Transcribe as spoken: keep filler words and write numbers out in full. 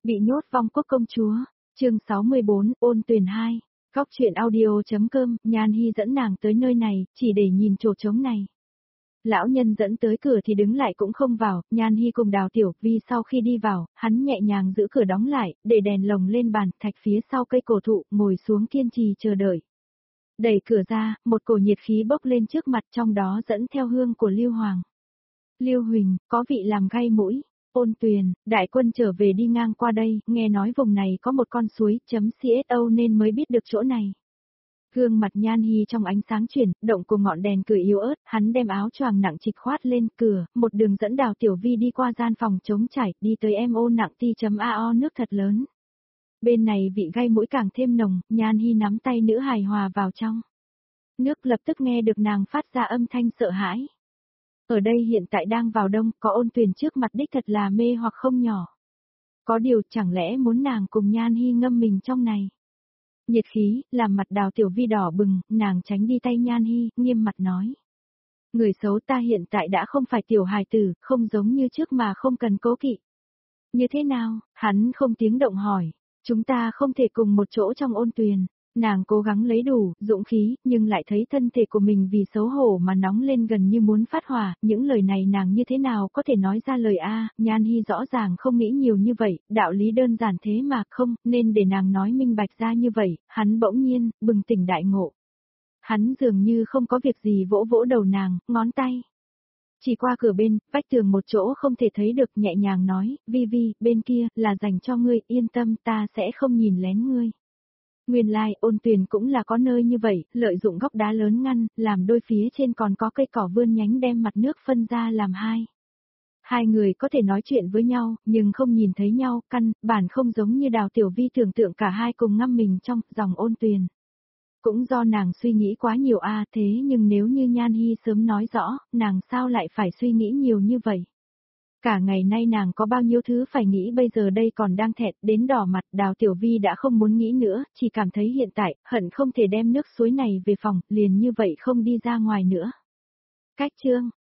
Bị nhốt vong quốc công chúa, chương sáu mươi bốn, ôn tuyền hai. Góc truyện audio.com, Nhan Hi dẫn nàng tới nơi này, chỉ để nhìn chỗ trống này. Lão nhân dẫn tới cửa thì đứng lại cũng không vào, Nhan Hi cùng Đào Tiểu Vi sau khi đi vào, hắn nhẹ nhàng giữ cửa đóng lại, để đèn lồng lên bàn, thạch phía sau cây cổ thụ, ngồi xuống kiên trì chờ đợi. Đẩy cửa ra, một cổ nhiệt khí bốc lên trước mặt, trong đó dẫn theo hương của Lưu Hoàng. Lưu Huỳnh, có vị làm gai mũi. Ôn Tuyền, đại quân trở về đi ngang qua đây, nghe nói vùng này có một con suối, chấm xô nên mới biết được chỗ này. Gương mặt Nhan Hi trong ánh sáng chuyển, động của ngọn đèn cười yếu ớt, hắn đem áo choàng nặng trịch khoát lên cửa, một đường dẫn Đào Tiểu Vi đi qua gian phòng trống trải, đi tới em ô nặng ti.ao nước thật lớn. Bên này vị gai mũi càng thêm nồng, Nhan Hi nắm tay nữ hài hòa vào trong. Nước lập tức nghe được nàng phát ra âm thanh sợ hãi. Ở đây hiện tại đang vào đông, có Ôn Tuyền trước mặt đích thật là mê hoặc không nhỏ. Có điều chẳng lẽ muốn nàng cùng Nhan Hi ngâm mình trong này. Nhiệt khí, làm mặt Đào Tiểu Vi đỏ bừng, nàng tránh đi tay Nhan Hi, nghiêm mặt nói. Người xấu ta hiện tại đã không phải tiểu hài tử, không giống như trước mà không cần cố kỵ. Như thế nào, hắn không tiếng động hỏi, chúng ta không thể cùng một chỗ trong Ôn Tuyền. Nàng cố gắng lấy đủ dũng khí, nhưng lại thấy thân thể của mình vì xấu hổ mà nóng lên gần như muốn phát hỏa, những lời này nàng như thế nào có thể nói ra lời a? Nhan Hi rõ ràng không nghĩ nhiều như vậy, đạo lý đơn giản thế mà không, nên để nàng nói minh bạch ra như vậy, hắn bỗng nhiên, bừng tỉnh đại ngộ. Hắn dường như không có việc gì vỗ vỗ đầu nàng, ngón tay. Chỉ qua cửa bên, vách tường một chỗ không thể thấy được, nhẹ nhàng nói, Vi Vi, bên kia, là dành cho ngươi, yên tâm, ta sẽ không nhìn lén ngươi. Nguyên lai, Ôn Tuyền cũng là có nơi như vậy, lợi dụng góc đá lớn ngăn, làm đôi phía trên còn có cây cỏ vươn nhánh đem mặt nước phân ra làm hai. Hai người có thể nói chuyện với nhau, nhưng không nhìn thấy nhau, căn bản không giống như Đào Tiểu Vi tưởng tượng cả hai cùng ngâm mình trong dòng Ôn Tuyền. Cũng do nàng suy nghĩ quá nhiều a, thế nhưng nếu như Nhan Hi sớm nói rõ, nàng sao lại phải suy nghĩ nhiều như vậy? Cả ngày nay nàng có bao nhiêu thứ phải nghĩ bây giờ đây còn đang thẹn đến đỏ mặt. Đào Tiểu Vi đã không muốn nghĩ nữa, chỉ cảm thấy hiện tại, hận không thể đem nước suối này về phòng, liền như vậy không đi ra ngoài nữa. Cách chương,